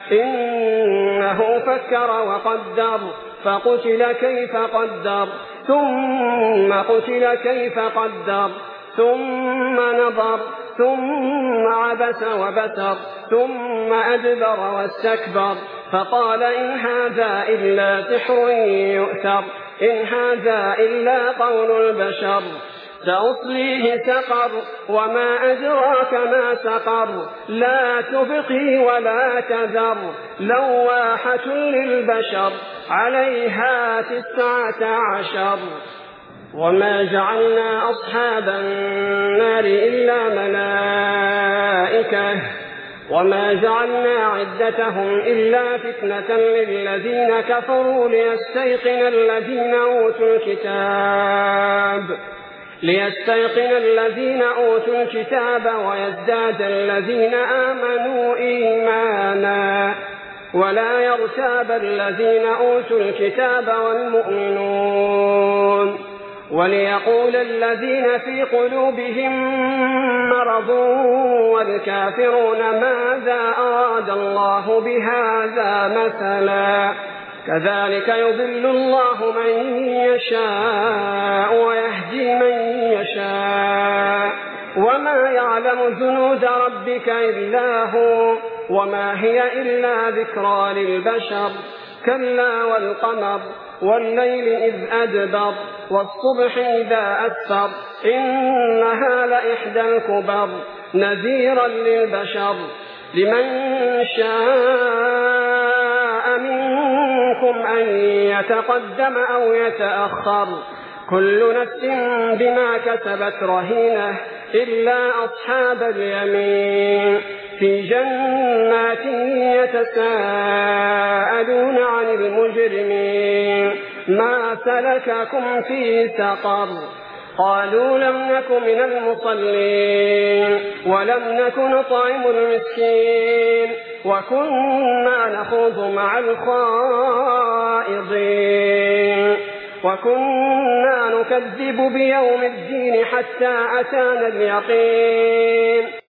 إنه فكر وقدر فقتل كيف قدر ثم قتل كيف قدر ثم نظر ثم عبس وبسر ثم أدبر واستكبر فقال إن هذا إلا سحر يؤثر إن هذا إلا قول البشر سأصليه سقر وما أدراك ما سقر لا تبقي ولا تذر لواحة للبشر عليها 19 وما جعلنا أصحاب النار إلا ملائكة وما جعلنا عدتهم إلا فتنة للذين كفروا ليستيقن الذين أوتوا الكتاب ويزداد الذين آمنوا إيمانا ولا يرتاب الذين أوتوا الكتاب والمؤمنون وليقول الذين في قلوبهم مرض والكافرون ماذا أراد الله بهذا مثلا كذلك يضل الله من يشاء ويهدي من يشاء وما يعلم جنود ربك إلا هو وما هي إلا ذكرى للبشر كلا والقمر والليل إذ أدبر والصبح إذا أسفر إنها لإحدى الكبر نذيرا للبشر لمن شاء منكم أن يتقدم أو يتأخر كل نفس بما كسبت رهينة إلا أصحاب اليمين في جنات يتساءلون عن المجرمين ما سلككم في سقر قالوا لم نك من المصلين ولم نك نطعم المسكين وكنا نخوض مع الخائضين وكنا نكذب بيوم الدين حتى أتانا اليقين